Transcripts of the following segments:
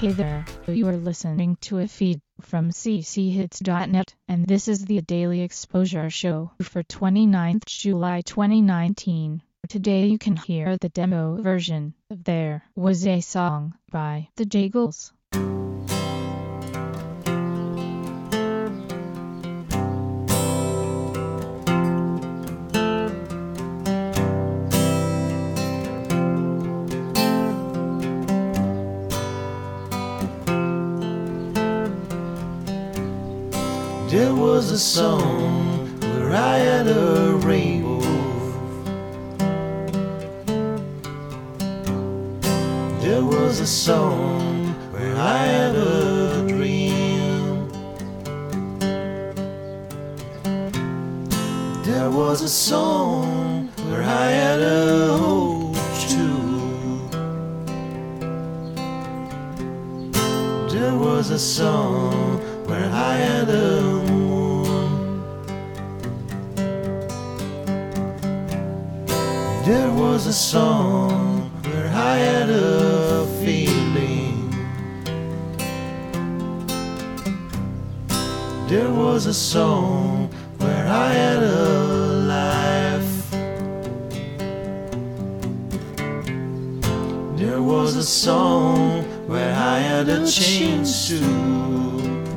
Hey there, you are listening to a feed from cchits.net, and this is the Daily Exposure Show for 29th July 2019. Today you can hear the demo version of There Was a Song by the Jagles. There was a song where I had a rainbow. There was a song where I had a dream. There was a song where I had a hope too. There was a song where I had a moon. There was a song where I had a feeling. There was a song where I had a life. There was a song where I had a chance to.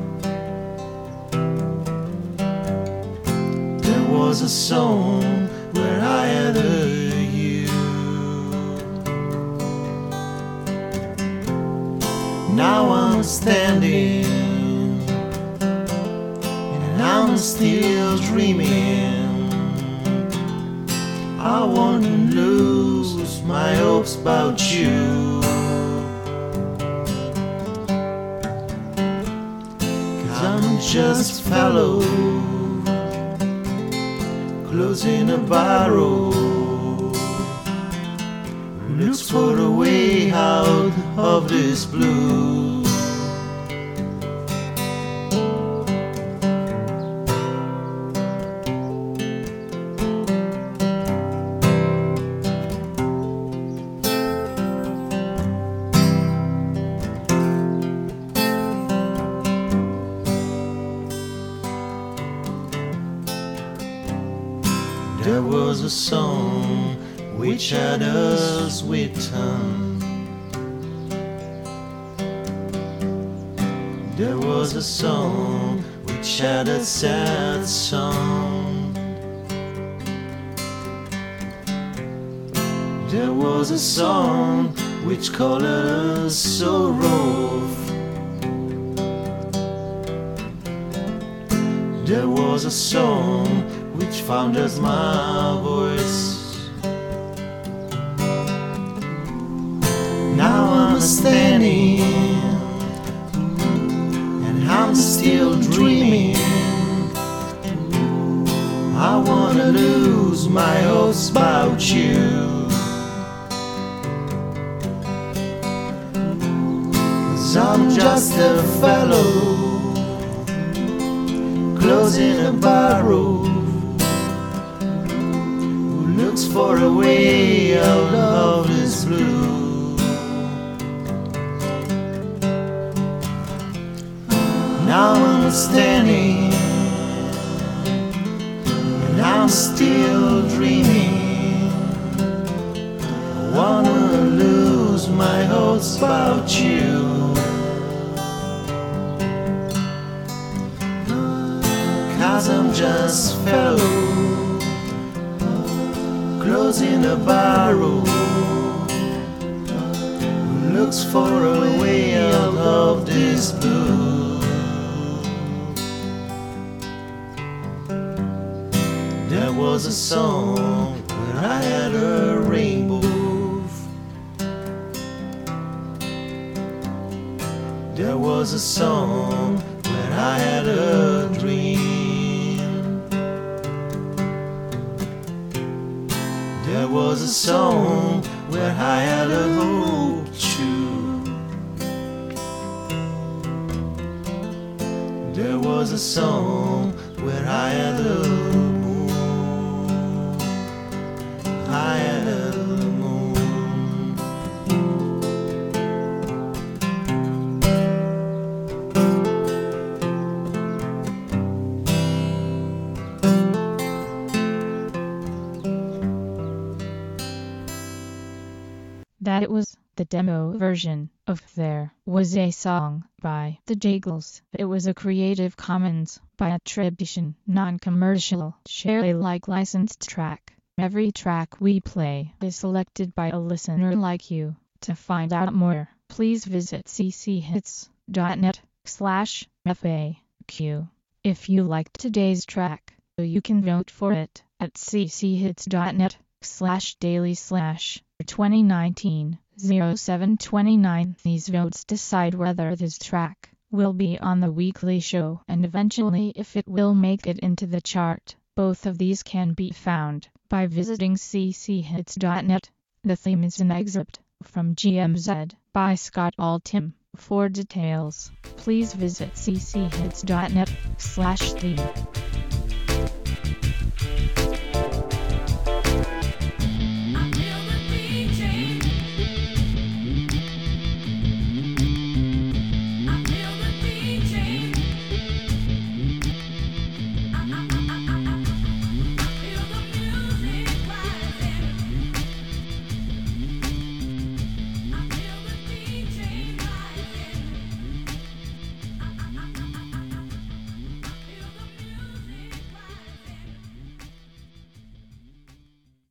There was a song where I had a you. Now I'm standing and I'm still dreaming. I won't lose my hopes about you, 'cause I'm just a fellow closing a barrel who looks for a way out of this blue. There was a song which had a sweet tongue. There was a song which had a sad song. There was a song which called a sorrow. There was a song which found us my voice. Now I'm standing and I'm still dreaming. I wanna lose my hopes about you, 'cause I'm just a fellow closing a barrel looks for a way out of this blue. Now I'm standing and I'm still dreaming. I wanna lose my hopes about you, 'cause I'm just a fellow closing a barrel who looks for a way out of this blue. There was a song where I had a rainbow. There was a song where I had a dream. There was a song where I had a hope too. There was a song where I had a moon. I had a moon. that was the demo version of There Was a Song by the Jagles. It was a Creative Commons by attribution, non-commercial, share Alike licensed track. Every track we play is selected by a listener like you. To find out more, please visit cchits.net/FAQ. If you liked today's track, you can vote for it at cchits.net/daily/2019-0729. These votes decide whether this track will be on the weekly show and eventually if it will make it into the chart. Both of these can be found by visiting cchits.net. The theme is an excerpt from GMZ by Scott Altham. For details, please visit cchits.net/theme.